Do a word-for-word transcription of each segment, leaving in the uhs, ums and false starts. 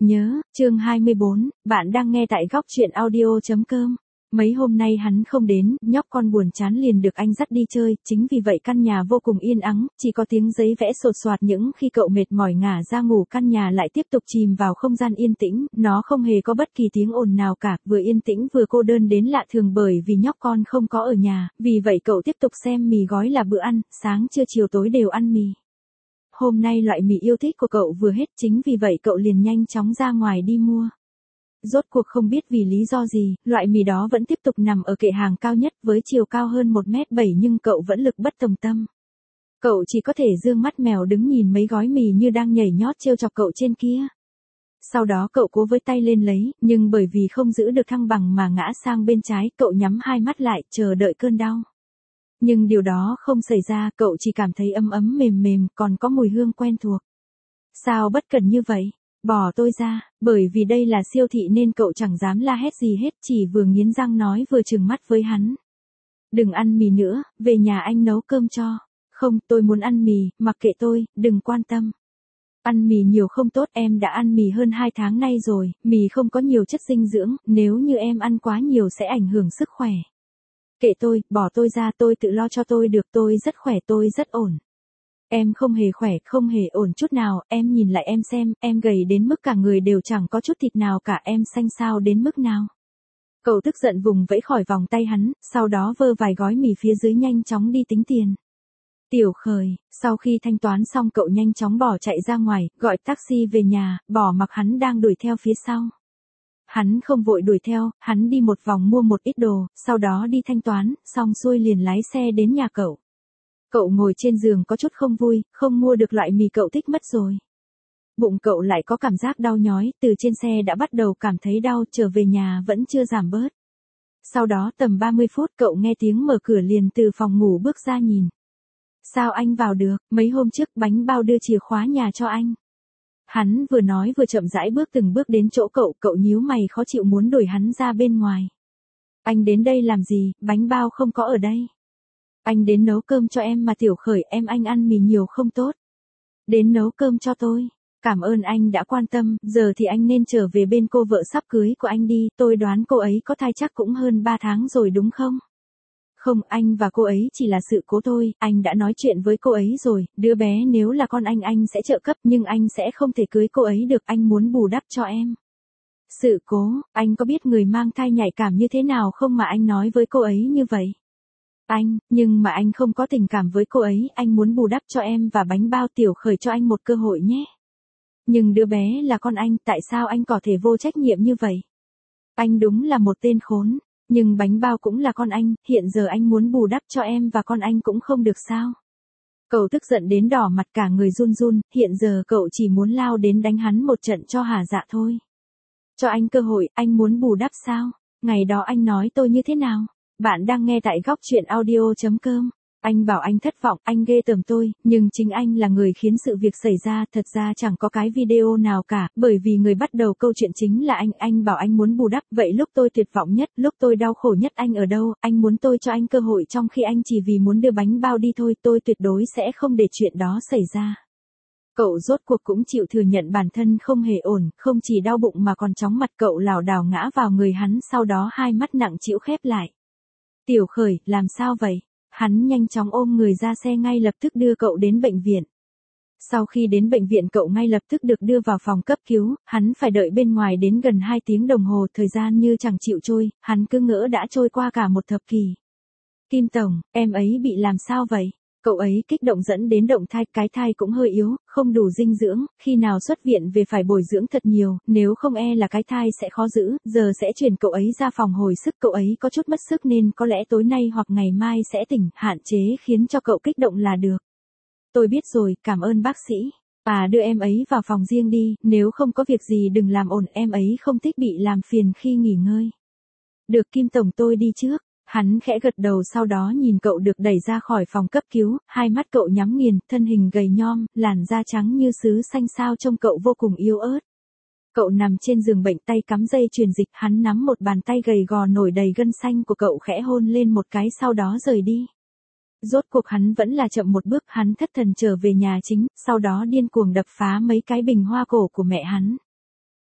Nhớ, chương hai mươi bốn, bạn đang nghe tại góc truyện audio chấm com. Mấy hôm nay hắn không đến, nhóc con buồn chán liền được anh dắt đi chơi, chính vì vậy căn nhà vô cùng yên ắng, chỉ có tiếng giấy vẽ sột soạt những khi cậu mệt mỏi ngả ra ngủ, căn nhà lại tiếp tục chìm vào không gian yên tĩnh, nó không hề có bất kỳ tiếng ồn nào cả, vừa yên tĩnh vừa cô đơn đến lạ thường bởi vì nhóc con không có ở nhà, vì vậy cậu tiếp tục xem mì gói là bữa ăn, sáng trưa chiều tối đều ăn mì. Hôm nay loại mì yêu thích của cậu vừa hết, chính vì vậy cậu liền nhanh chóng ra ngoài đi mua. Rốt cuộc không biết vì lý do gì, loại mì đó vẫn tiếp tục nằm ở kệ hàng cao nhất với chiều cao hơn một mét bảy nhưng cậu vẫn lực bất tòng tâm. Cậu chỉ có thể dương mắt mèo đứng nhìn mấy gói mì như đang nhảy nhót trêu chọc cậu trên kia. Sau đó cậu cố với tay lên lấy, nhưng bởi vì không giữ được thăng bằng mà ngã sang bên trái, cậu nhắm hai mắt lại, chờ đợi cơn đau. Nhưng điều đó không xảy ra, cậu chỉ cảm thấy ấm ấm mềm mềm, còn có mùi hương quen thuộc. Sao bất cần như vậy? Bỏ tôi ra, bởi vì đây là siêu thị nên cậu chẳng dám la hét gì hết, chỉ vừa nghiến răng nói vừa trừng mắt với hắn. Đừng ăn mì nữa, về nhà anh nấu cơm cho. Không, tôi muốn ăn mì, mặc kệ tôi, đừng quan tâm. Ăn mì nhiều không tốt, em đã ăn mì hơn hai tháng nay rồi, mì không có nhiều chất dinh dưỡng, nếu như em ăn quá nhiều sẽ ảnh hưởng sức khỏe. Kệ tôi, bỏ tôi ra, tôi tự lo cho tôi được, tôi rất khỏe, tôi rất ổn. Em không hề khỏe, không hề ổn chút nào, em nhìn lại em xem, em gầy đến mức cả người đều chẳng có chút thịt nào cả, em xanh xao đến mức nào. Cậu tức giận vùng vẫy khỏi vòng tay hắn, sau đó vơ vài gói mì phía dưới nhanh chóng đi tính tiền. Tiểu Khởi, sau khi thanh toán xong cậu nhanh chóng bỏ chạy ra ngoài, gọi taxi về nhà, bỏ mặc hắn đang đuổi theo phía sau. Hắn không vội đuổi theo, hắn đi một vòng mua một ít đồ, sau đó đi thanh toán, xong xuôi liền lái xe đến nhà cậu. Cậu ngồi trên giường có chút không vui, không mua được loại mì cậu thích mất rồi. Bụng cậu lại có cảm giác đau nhói, từ trên xe đã bắt đầu cảm thấy đau, trở về nhà vẫn chưa giảm bớt. Sau đó tầm ba mươi phút cậu nghe tiếng mở cửa liền từ phòng ngủ bước ra nhìn. Sao anh vào được, mấy hôm trước bánh bao đưa chìa khóa nhà cho anh. Hắn vừa nói vừa chậm rãi bước từng bước đến chỗ cậu, cậu nhíu mày khó chịu muốn đuổi hắn ra bên ngoài. Anh đến đây làm gì, bánh bao không có ở đây. Anh đến nấu cơm cho em mà Tiểu Khởi, em anh ăn mì nhiều không tốt. Đến nấu cơm cho tôi. Cảm ơn anh đã quan tâm, giờ thì anh nên trở về bên cô vợ sắp cưới của anh đi, tôi đoán cô ấy có thai chắc cũng hơn ba tháng rồi đúng không? Không, anh và cô ấy chỉ là sự cố thôi, anh đã nói chuyện với cô ấy rồi, đứa bé nếu là con anh anh sẽ trợ cấp nhưng anh sẽ không thể cưới cô ấy được, anh muốn bù đắp cho em. Sự cố, anh có biết người mang thai nhạy cảm như thế nào không mà anh nói với cô ấy như vậy? Anh, nhưng mà anh không có tình cảm với cô ấy, anh muốn bù đắp cho em và bánh bao. Tiểu Khởi cho anh một cơ hội nhé. Nhưng đứa bé là con anh, tại sao anh có thể vô trách nhiệm như vậy? Anh đúng là một tên khốn, nhưng bánh bao cũng là con anh, hiện giờ anh muốn bù đắp cho em và con anh cũng không được sao? Cậu tức giận đến đỏ mặt cả người run run, hiện giờ cậu chỉ muốn lao đến đánh hắn một trận cho hả dạ thôi. Cho anh cơ hội, anh muốn bù đắp sao? Ngày đó anh nói tôi như thế nào? Bạn đang nghe tại góc truyện audio chấm com. Anh bảo anh thất vọng, anh ghê tởm tôi, nhưng chính anh là người khiến sự việc xảy ra, thật ra chẳng có cái video nào cả, bởi vì người bắt đầu câu chuyện chính là anh, anh bảo anh muốn bù đắp, vậy lúc tôi tuyệt vọng nhất, lúc tôi đau khổ nhất anh ở đâu, anh muốn tôi cho anh cơ hội trong khi anh chỉ vì muốn đưa bánh bao đi thôi, tôi tuyệt đối sẽ không để chuyện đó xảy ra. Cậu rốt cuộc cũng chịu thừa nhận bản thân không hề ổn, không chỉ đau bụng mà còn chóng mặt, cậu lảo đảo ngã vào người hắn, sau đó hai mắt nặng trĩu khép lại. Tiểu Khởi, làm sao vậy? Hắn nhanh chóng ôm người ra xe ngay lập tức đưa cậu đến bệnh viện. Sau khi đến bệnh viện cậu ngay lập tức được đưa vào phòng cấp cứu, hắn phải đợi bên ngoài đến gần hai tiếng đồng hồ, thời gian như chẳng chịu trôi, hắn cứ ngỡ đã trôi qua cả một thập kỷ. Kim Tổng, em ấy bị làm sao vậy? Cậu ấy kích động dẫn đến động thai, cái thai cũng hơi yếu, không đủ dinh dưỡng, khi nào xuất viện về phải bồi dưỡng thật nhiều, nếu không e là cái thai sẽ khó giữ, giờ sẽ chuyển cậu ấy ra phòng hồi sức, cậu ấy có chút mất sức nên có lẽ tối nay hoặc ngày mai sẽ tỉnh, hạn chế khiến cho cậu kích động là được. Tôi biết rồi, cảm ơn bác sĩ. À đưa em ấy vào phòng riêng đi, nếu không có việc gì đừng làm ồn, em ấy không thích bị làm phiền khi nghỉ ngơi. Được Kim Tổng, tôi đi trước. Hắn khẽ gật đầu sau đó nhìn cậu được đẩy ra khỏi phòng cấp cứu, hai mắt cậu nhắm nghiền, thân hình gầy nhom, làn da trắng như sứ xanh sao trông cậu vô cùng yếu ớt. Cậu nằm trên giường bệnh tay cắm dây truyền dịch, hắn nắm một bàn tay gầy gò nổi đầy gân xanh của cậu khẽ hôn lên một cái sau đó rời đi. Rốt cuộc hắn vẫn là chậm một bước, hắn thất thần trở về nhà chính, sau đó điên cuồng đập phá mấy cái bình hoa cổ của mẹ hắn.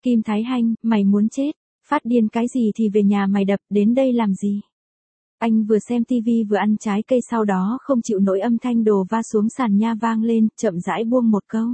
Kim Thái Hanh, mày muốn chết, phát điên cái gì thì về nhà mày đập, đến đây làm gì? Anh vừa xem tivi vừa ăn trái cây sau đó không chịu nổi âm thanh đồ va xuống sàn nha vang lên, chậm rãi buông một câu.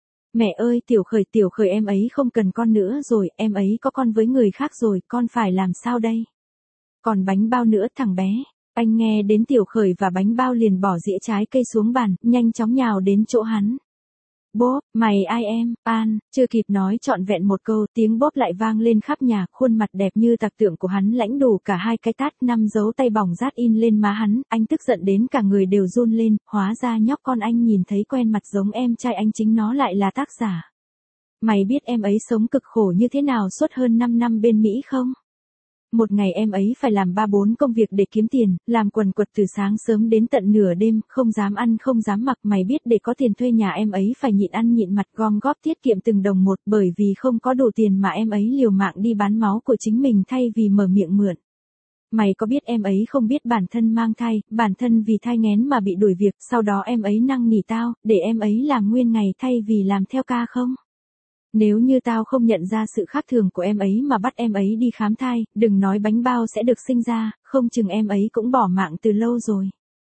Mẹ ơi, Tiểu Khởi, Tiểu Khởi em ấy không cần con nữa rồi, em ấy có con với người khác rồi, con phải làm sao đây? Còn bánh bao nữa thằng bé. Anh nghe đến Tiểu Khởi và bánh bao liền bỏ dĩa trái cây xuống bàn, nhanh chóng nhào đến chỗ hắn. Bốp, mày ai em, An, chưa kịp nói trọn vẹn một câu, tiếng bốp lại vang lên khắp nhà, khuôn mặt đẹp như tạc tượng của hắn lãnh đủ cả hai cái tát, năm dấu tay bỏng rát in lên má hắn, anh tức giận đến cả người đều run lên, hóa ra nhóc con anh nhìn thấy quen mặt giống em trai anh chính nó lại là tác giả. Mày biết em ấy sống cực khổ như thế nào suốt hơn năm năm bên Mỹ không? Một ngày em ấy phải làm ba bốn công việc để kiếm tiền, làm quần quật từ sáng sớm đến tận nửa đêm, không dám ăn không dám mặc, mày biết để có tiền thuê nhà em ấy phải nhịn ăn nhịn mặt gom góp tiết kiệm từng đồng một, bởi vì không có đủ tiền mà em ấy liều mạng đi bán máu của chính mình thay vì mở miệng mượn. Mày có biết em ấy không biết bản thân mang thai, bản thân vì thai nghén mà bị đuổi việc, sau đó em ấy năn nỉ tao, để em ấy làm nguyên ngày thay vì làm theo ca không? Nếu như tao không nhận ra sự khác thường của em ấy mà bắt em ấy đi khám thai, đừng nói bánh bao sẽ được sinh ra, không chừng em ấy cũng bỏ mạng từ lâu rồi.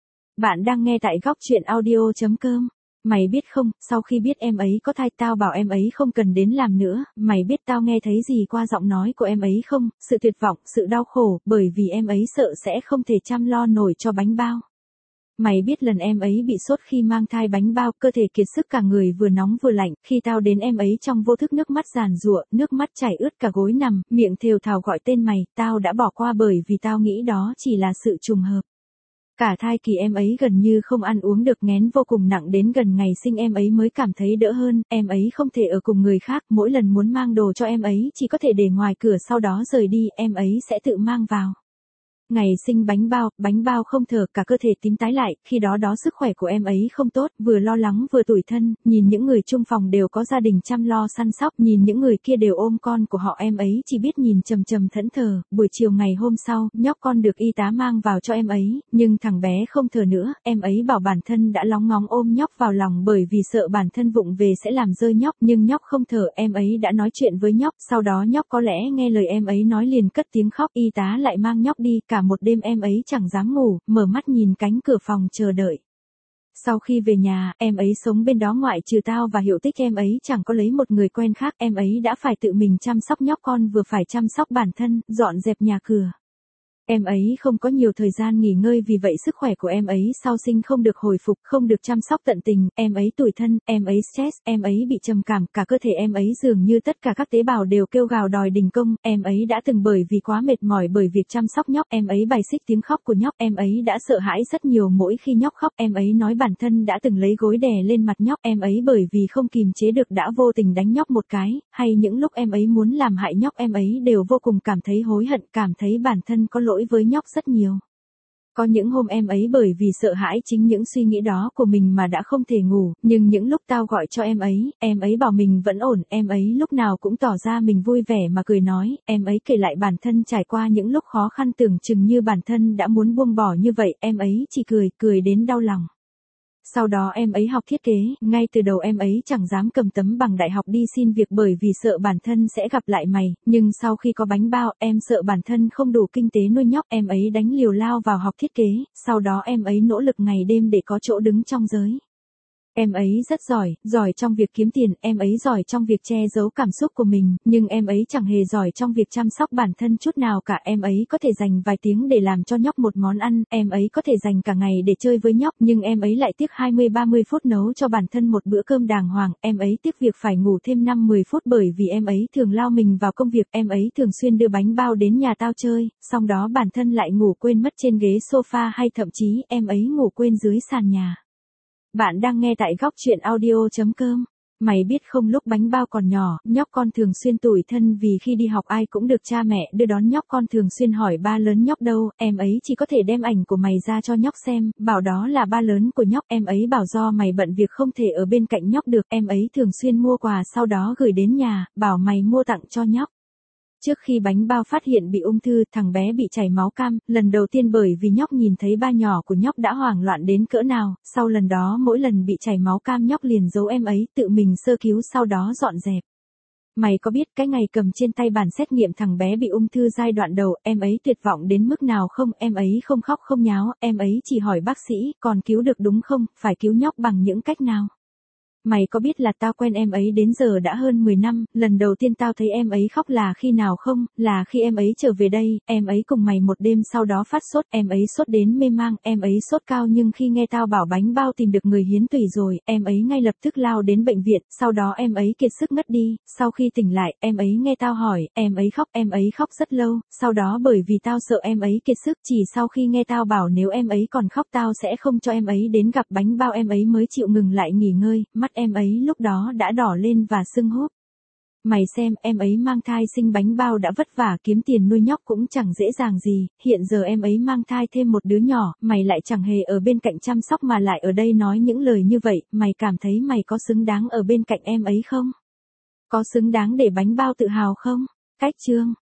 Bạn đang nghe tại góc truyện audio chấm com. Mày biết không, sau khi biết em ấy có thai tao bảo em ấy không cần đến làm nữa, mày biết tao nghe thấy gì qua giọng nói của em ấy không, sự tuyệt vọng, sự đau khổ, bởi vì em ấy sợ sẽ không thể chăm lo nổi cho bánh bao. Mày biết lần em ấy bị sốt khi mang thai bánh bao, cơ thể kiệt sức cả người vừa nóng vừa lạnh, khi tao đến em ấy trong vô thức nước mắt giàn giụa, nước mắt chảy ướt cả gối nằm, miệng thều thào gọi tên mày, tao đã bỏ qua bởi vì tao nghĩ đó chỉ là sự trùng hợp. Cả thai kỳ em ấy gần như không ăn uống được, nghén vô cùng nặng, đến gần ngày sinh em ấy mới cảm thấy đỡ hơn, em ấy không thể ở cùng người khác, mỗi lần muốn mang đồ cho em ấy chỉ có thể để ngoài cửa sau đó rời đi, em ấy sẽ tự mang vào. Ngày sinh bánh bao, bánh bao không thở, cả cơ thể tím tái lại, khi đó đó sức khỏe của em ấy không tốt, vừa lo lắng vừa tủi thân, nhìn những người chung phòng đều có gia đình chăm lo săn sóc, nhìn những người kia đều ôm con của họ, em ấy chỉ biết nhìn trầm trầm thẫn thờ. Buổi chiều ngày hôm sau, nhóc con được y tá mang vào cho em ấy, nhưng thằng bé không thở nữa, em ấy bảo bản thân đã lóng ngóng ôm nhóc vào lòng bởi vì sợ bản thân vụng về sẽ làm rơi nhóc, nhưng nhóc không thở, em ấy đã nói chuyện với nhóc, sau đó nhóc có lẽ nghe lời em ấy nói liền cất tiếng khóc, y tá lại mang nhóc đi, cả một đêm em ấy chẳng dám ngủ, mở mắt nhìn cánh cửa phòng chờ đợi. Sau khi về nhà, em ấy sống bên đó ngoại trừ tao và Hiểu Tích em ấy chẳng có lấy một người quen khác, em ấy đã phải tự mình chăm sóc nhóc con vừa phải chăm sóc bản thân, dọn dẹp nhà cửa. Em ấy không có nhiều thời gian nghỉ ngơi vì vậy sức khỏe của em ấy sau sinh không được hồi phục, không được chăm sóc tận tình, em ấy tủi thân, em ấy stress, em ấy bị trầm cảm, cả cơ thể em ấy dường như tất cả các tế bào đều kêu gào đòi đình công, em ấy đã từng bởi vì quá mệt mỏi bởi việc chăm sóc nhóc, em ấy bài xích tiếng khóc của nhóc, em ấy đã sợ hãi rất nhiều mỗi khi nhóc khóc, em ấy nói bản thân đã từng lấy gối đè lên mặt nhóc, em ấy bởi vì không kìm chế được đã vô tình đánh nhóc một cái, hay những lúc em ấy muốn làm hại nhóc em ấy đều vô cùng cảm thấy hối hận, cảm thấy bản thân có lỗi với nhóc rất nhiều. Có những hôm em ấy bởi vì sợ hãi chính những suy nghĩ đó của mình mà đã không thể ngủ, nhưng những lúc tao gọi cho em ấy, em ấy bảo mình vẫn ổn, em ấy lúc nào cũng tỏ ra mình vui vẻ mà cười nói, em ấy kể lại bản thân trải qua những lúc khó khăn tưởng chừng như bản thân đã muốn buông bỏ như vậy, em ấy chỉ cười, cười đến đau lòng. Sau đó em ấy học thiết kế, ngay từ đầu em ấy chẳng dám cầm tấm bằng đại học đi xin việc bởi vì sợ bản thân sẽ gặp lại mày, nhưng sau khi có bánh bao, em sợ bản thân không đủ kinh tế nuôi nhóc, em ấy đánh liều lao vào học thiết kế, sau đó em ấy nỗ lực ngày đêm để có chỗ đứng trong giới. Em ấy rất giỏi, giỏi trong việc kiếm tiền, em ấy giỏi trong việc che giấu cảm xúc của mình, nhưng em ấy chẳng hề giỏi trong việc chăm sóc bản thân chút nào cả, em ấy có thể dành vài tiếng để làm cho nhóc một món ăn, em ấy có thể dành cả ngày để chơi với nhóc, nhưng em ấy lại tiếc hai mươi ba mươi phút nấu cho bản thân một bữa cơm đàng hoàng, em ấy tiếc việc phải ngủ thêm năm mười phút bởi vì em ấy thường lao mình vào công việc, em ấy thường xuyên đưa bánh bao đến nhà tao chơi, xong đó bản thân lại ngủ quên mất trên ghế sofa hay thậm chí em ấy ngủ quên dưới sàn nhà. Bạn đang nghe tại góc truyện audio chấm com. Mày biết không, lúc bánh bao còn nhỏ, nhóc con thường xuyên tủi thân vì khi đi học ai cũng được cha mẹ đưa đón, nhóc con thường xuyên hỏi ba lớn nhóc đâu, em ấy chỉ có thể đem ảnh của mày ra cho nhóc xem, bảo đó là ba lớn của nhóc, em ấy bảo do mày bận việc không thể ở bên cạnh nhóc được, em ấy thường xuyên mua quà sau đó gửi đến nhà, bảo mày mua tặng cho nhóc. Trước khi bánh bao phát hiện bị ung thư, thằng bé bị chảy máu cam, lần đầu tiên bởi vì nhóc nhìn thấy ba nhỏ của nhóc đã hoảng loạn đến cỡ nào, sau lần đó mỗi lần bị chảy máu cam nhóc liền giấu em ấy, tự mình sơ cứu sau đó dọn dẹp. Mày có biết cái ngày cầm trên tay bản xét nghiệm thằng bé bị ung thư giai đoạn đầu, em ấy tuyệt vọng đến mức nào không? Em ấy không khóc không nháo, em ấy chỉ hỏi bác sĩ, còn cứu được đúng không, phải cứu nhóc bằng những cách nào? Mày có biết là tao quen em ấy đến giờ đã hơn mười năm, lần đầu tiên tao thấy em ấy khóc là khi nào không? Là khi em ấy trở về đây, em ấy cùng mày một đêm sau đó phát sốt, em ấy sốt đến mê mang, em ấy sốt cao nhưng khi nghe tao bảo bánh bao tìm được người hiến tủy rồi, em ấy ngay lập tức lao đến bệnh viện, sau đó em ấy kiệt sức ngất đi, sau khi tỉnh lại, em ấy nghe tao hỏi, em ấy khóc, em ấy khóc rất lâu, sau đó bởi vì tao sợ em ấy kiệt sức, chỉ sau khi nghe tao bảo nếu em ấy còn khóc tao sẽ không cho em ấy đến gặp bánh bao em ấy mới chịu ngừng lại nghỉ ngơi, mắt em ấy lúc đó đã đỏ lên và sưng húp. Mày xem, em ấy mang thai sinh bánh bao đã vất vả kiếm tiền nuôi nhóc cũng chẳng dễ dàng gì, hiện giờ em ấy mang thai thêm một đứa nhỏ, mày lại chẳng hề ở bên cạnh chăm sóc mà lại ở đây nói những lời như vậy, mày cảm thấy mày có xứng đáng ở bên cạnh em ấy không? Có xứng đáng để bánh bao tự hào không? Cách chương